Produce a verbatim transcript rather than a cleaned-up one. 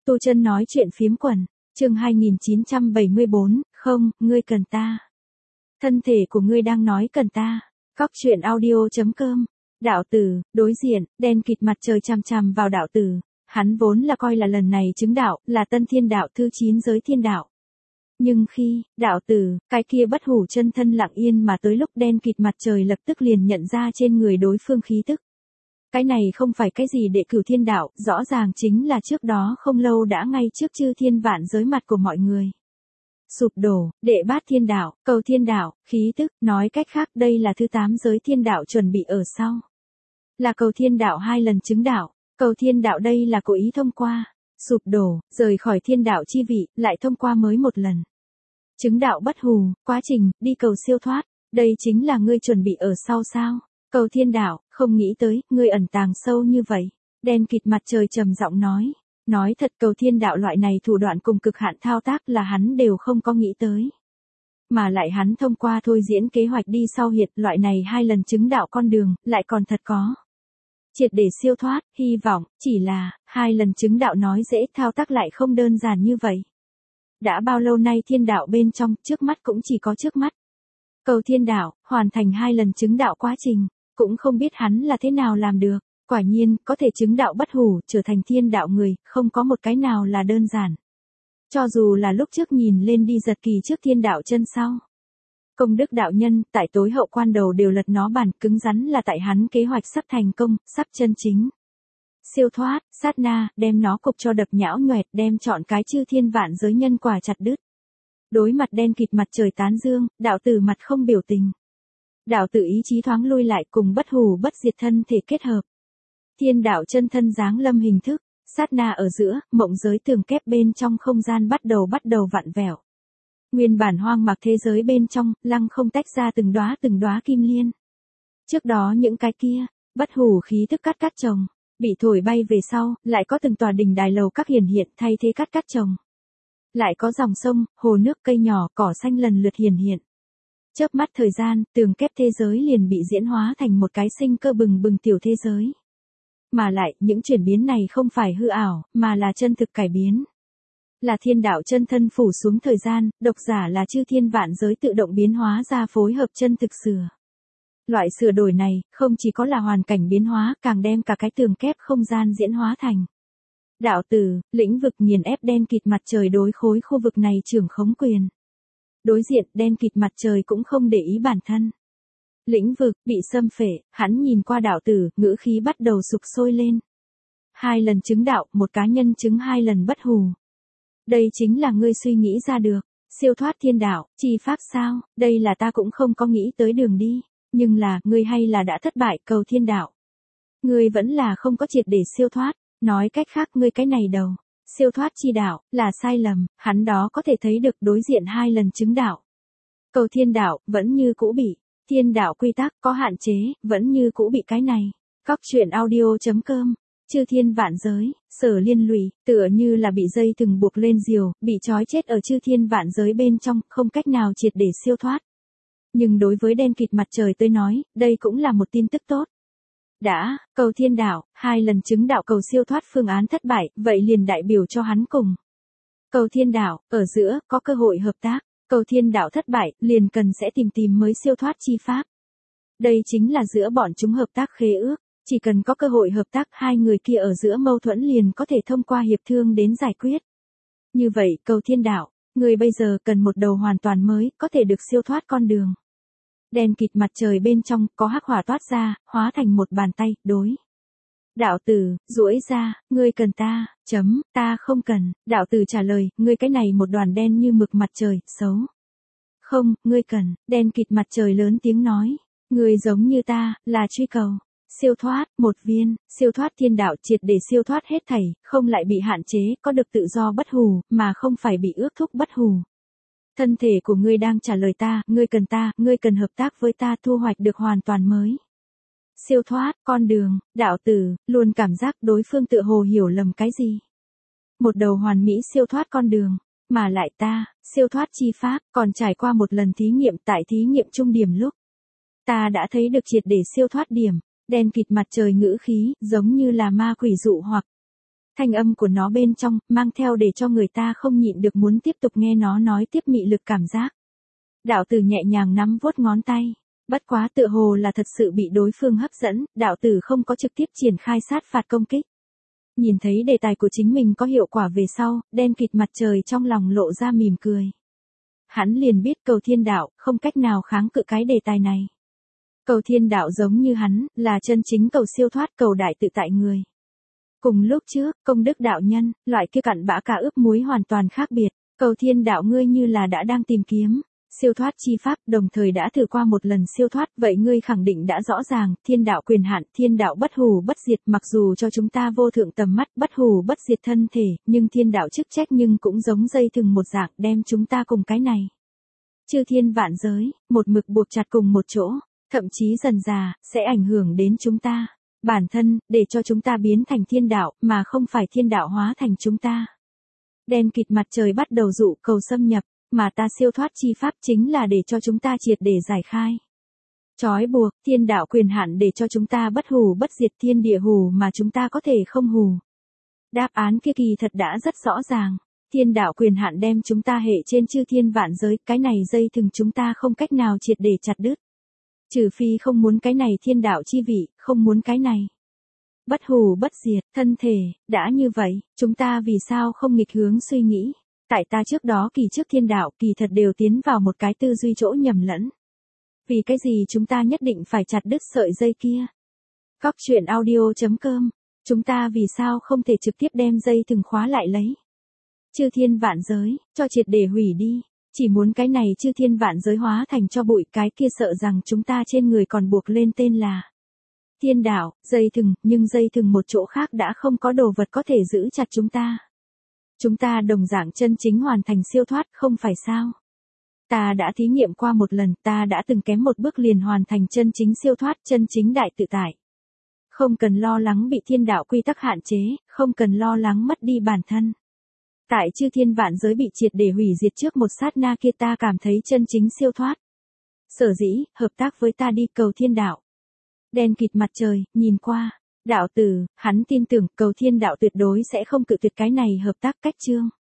Tu Chân nói chuyện phiếm quần, chương hai nghìn chín trăm bảy mươi bốn, không, ngươi cần ta. Thân thể của ngươi đang nói cần ta. Góc truyện audio chấm com. Đạo tử, đối diện, đen kịt mặt trời chằm chằm vào đạo tử. Hắn vốn là coi là lần này chứng đạo, là tân thiên đạo thứ chín giới thiên đạo. Nhưng khi, đạo tử, cái kia bất hủ chân thân lặng yên mà tới lúc đen kịt mặt trời lập tức liền nhận ra trên người đối phương khí tức. Cái này không phải cái gì đệ cửu thiên đạo, rõ ràng chính là trước đó không lâu đã ngay trước chư thiên vạn giới mặt của mọi người. Sụp đổ, đệ bát thiên đạo, cầu thiên đạo, khí tức, nói cách khác đây là thứ tám giới thiên đạo chuẩn bị ở sau. Là cầu thiên đạo hai lần chứng đạo, cầu thiên đạo đây là cố ý thông qua, sụp đổ, rời khỏi thiên đạo chi vị, lại thông qua mới một lần. Chứng đạo bất hủ, quá trình, đi cầu siêu thoát, đây chính là ngươi chuẩn bị ở sau sao? Cầu thiên đạo, không nghĩ tới, ngươi ẩn tàng sâu như vậy. Đen kịt mặt trời trầm giọng nói. Nói thật cầu thiên đạo loại này thủ đoạn cùng cực hạn thao tác là hắn đều không có nghĩ tới. Mà lại hắn thông qua thôi diễn kế hoạch đi sau hiện loại này hai lần chứng đạo con đường, lại còn thật có. Triệt để siêu thoát, hy vọng, chỉ là, hai lần chứng đạo nói dễ thao tác lại không đơn giản như vậy. Đã bao lâu nay thiên đạo bên trong, trước mắt cũng chỉ có trước mắt. Cầu thiên đạo, hoàn thành hai lần chứng đạo quá trình. Cũng không biết hắn là thế nào làm được, quả nhiên, có thể chứng đạo bất hủ, trở thành thiên đạo người, không có một cái nào là đơn giản. Cho dù là lúc trước nhìn lên đi giật kỳ trước thiên đạo chân sau. Công đức đạo nhân, tại tối hậu quan đầu đều lật nó bản, cứng rắn là tại hắn kế hoạch sắp thành công, sắp chân chính. Siêu thoát, sát na, đem nó cục cho đập nhão nhoẹt, đem chọn cái chư thiên vạn giới nhân quả chặt đứt. Đối mặt đen kịt mặt trời tán dương, đạo tử mặt không biểu tình. Đạo tử ý chí thoáng lui lại cùng bất hủ bất diệt thân thể kết hợp. Thiên đạo chân thân dáng lâm hình thức, sát na ở giữa, mộng giới tường kép bên trong không gian bắt đầu bắt đầu vặn vẹo. Nguyên bản hoang mạc thế giới bên trong, lăng không tách ra từng đóa từng đóa kim liên. Trước đó những cái kia, bất hủ khí thức cắt cắt trồng, bị thổi bay về sau, lại có từng tòa đỉnh đài lầu các hiển hiện thay thế cắt cắt trồng. Lại có dòng sông, hồ nước cây nhỏ, cỏ xanh lần lượt hiển hiện. Chớp mắt thời gian, tường kép thế giới liền bị diễn hóa thành một cái sinh cơ bừng bừng tiểu thế giới. Mà lại, những chuyển biến này không phải hư ảo, mà là chân thực cải biến. Là thiên đạo chân thân phủ xuống thời gian, độc giả là chư thiên vạn giới tự động biến hóa ra phối hợp chân thực sửa. Loại sửa đổi này, không chỉ có là hoàn cảnh biến hóa, càng đem cả cái tường kép không gian diễn hóa thành. Đạo tử, lĩnh vực nghiền ép đen kịt mặt trời đối khối khu vực này trưởng khống quyền. Đối diện, đen kịt mặt trời cũng không để ý bản thân. Lĩnh vực, bị xâm phệ, hắn nhìn qua đạo tử, ngữ khí bắt đầu sục sôi lên. Hai lần chứng đạo, một cá nhân chứng hai lần bất hủ. Đây chính là ngươi suy nghĩ ra được. Siêu thoát thiên đạo, chi pháp sao, đây là ta cũng không có nghĩ tới đường đi. Nhưng là, ngươi hay là đã thất bại cầu thiên đạo. Ngươi vẫn là không có triệt để siêu thoát. Nói cách khác ngươi cái này đầu. Siêu thoát chi đạo, là sai lầm, hắn đó có thể thấy được đối diện hai lần chứng đạo. Cầu thiên đạo, vẫn như cũ bị. Thiên đạo quy tắc, có hạn chế, vẫn như cũ bị cái này. Góc truyện audio chấm com. Chư thiên vạn giới, sở liên lụy, tựa như là bị dây thừng buộc lên diều, bị trói chết ở chư thiên vạn giới bên trong, không cách nào triệt để siêu thoát. Nhưng đối với đen kịt mặt trời tôi nói, đây cũng là một tin tức tốt. Đã, cầu thiên đạo, hai lần chứng đạo cầu siêu thoát phương án thất bại, vậy liền đại biểu cho hắn cùng. Cầu thiên đạo, ở giữa, có cơ hội hợp tác, cầu thiên đạo thất bại, liền cần sẽ tìm tìm mới siêu thoát chi pháp. Đây chính là giữa bọn chúng hợp tác khế ước, chỉ cần có cơ hội hợp tác hai người kia ở giữa mâu thuẫn liền có thể thông qua hiệp thương đến giải quyết. Như vậy, cầu thiên đạo, người bây giờ cần một đầu hoàn toàn mới, có thể được siêu thoát con đường. Đen kịt mặt trời bên trong, có hắc hỏa toát ra, hóa thành một bàn tay, đối. Đạo tử, duỗi ra, ngươi cần ta, chấm, ta không cần, đạo tử trả lời, ngươi cái này một đoàn đen như mực mặt trời, xấu. Không, ngươi cần, đen kịt mặt trời lớn tiếng nói, ngươi giống như ta, là truy cầu. Siêu thoát, một viên, siêu thoát thiên đạo triệt để siêu thoát hết thảy, không lại bị hạn chế, có được tự do bất hủ, mà không phải bị ước thúc bất hủ. Thân thể của ngươi đang trả lời ta, ngươi cần ta, ngươi cần hợp tác với ta thu hoạch được hoàn toàn mới. Siêu thoát, con đường, đạo tử, luôn cảm giác đối phương tự hồ hiểu lầm cái gì. Một đầu hoàn mỹ siêu thoát con đường, mà lại ta, siêu thoát chi pháp, còn trải qua một lần thí nghiệm tại thí nghiệm trung điểm lúc. Ta đã thấy được triệt để siêu thoát điểm, đen kịt mặt trời ngữ khí, giống như là ma quỷ dụ hoặc. Thanh âm của nó bên trong, mang theo để cho người ta không nhịn được muốn tiếp tục nghe nó nói tiếp mị lực cảm giác. Đạo tử nhẹ nhàng nắm vuốt ngón tay. Bất quá tựa hồ là thật sự bị đối phương hấp dẫn, đạo tử không có trực tiếp triển khai sát phạt công kích. Nhìn thấy đề tài của chính mình có hiệu quả về sau, đen kịt mặt trời trong lòng lộ ra mỉm cười. Hắn liền biết Cầu Thiên Đạo không cách nào kháng cự cái đề tài này. Cầu Thiên Đạo giống như hắn, là chân chính cầu siêu thoát, cầu đại tự tại người. Cùng lúc trước, công đức đạo nhân, loại kia cặn bã cả ướp muối hoàn toàn khác biệt. Cầu Thiên Đạo ngươi như là đã đang tìm kiếm siêu thoát chi pháp, đồng thời đã thử qua một lần siêu thoát, vậy ngươi khẳng định đã rõ ràng, thiên đạo quyền hạn, thiên đạo bất hủ bất diệt, mặc dù cho chúng ta vô thượng tầm mắt, bất hủ bất diệt thân thể, nhưng thiên đạo chức trách nhưng cũng giống dây thừng một dạng, đem chúng ta cùng cái này. Chư thiên vạn giới, một mực buộc chặt cùng một chỗ, thậm chí dần dà, sẽ ảnh hưởng đến chúng ta. Bản thân, để cho chúng ta biến thành thiên đạo, mà không phải thiên đạo hóa thành chúng ta. Đen kịt mặt trời bắt đầu dụ cầu xâm nhập. Mà ta siêu thoát chi pháp chính là để cho chúng ta triệt để giải khai. Chói buộc, thiên đạo quyền hạn để cho chúng ta bất hủ bất diệt, thiên địa hủ mà chúng ta có thể không hủ. Đáp án kia kỳ thật đã rất rõ ràng. Thiên đạo quyền hạn đem chúng ta hệ trên chư thiên vạn giới, cái này dây thừng chúng ta không cách nào triệt để chặt đứt. Trừ phi không muốn cái này thiên đạo chi vị, không muốn cái này. Bất hủ bất diệt, thân thể, đã như vậy, chúng ta vì sao không nghịch hướng suy nghĩ? Tại ta trước đó kỳ trước thiên đạo kỳ thật đều tiến vào một cái tư duy chỗ nhầm lẫn. Vì cái gì chúng ta nhất định phải chặt đứt sợi dây kia? Góc truyện audio chấm com. Chúng ta vì sao không thể trực tiếp đem dây thừng khóa lại lấy? Chư thiên vạn giới, cho triệt để hủy đi. Chỉ muốn cái này chư thiên vạn giới hóa thành cho bụi, cái kia sợ rằng chúng ta trên người còn buộc lên tên là thiên đạo, dây thừng, nhưng dây thừng một chỗ khác đã không có đồ vật có thể giữ chặt chúng ta. Chúng ta đồng dạng chân chính hoàn thành siêu thoát, không phải sao? Ta đã thí nghiệm qua một lần, ta đã từng kém một bước liền hoàn thành chân chính siêu thoát, chân chính đại tự tại. Không cần lo lắng bị thiên đạo quy tắc hạn chế, không cần lo lắng mất đi bản thân. Tại chư thiên vạn giới bị triệt để hủy diệt trước một sát na kia, ta cảm thấy chân chính siêu thoát. Sở dĩ, hợp tác với ta đi cầu thiên đạo. Đen kịt mặt trời, nhìn qua. Đạo tử, hắn tin tưởng Cầu Thiên Đạo tuyệt đối sẽ không cự tuyệt cái này hợp tác cách chương.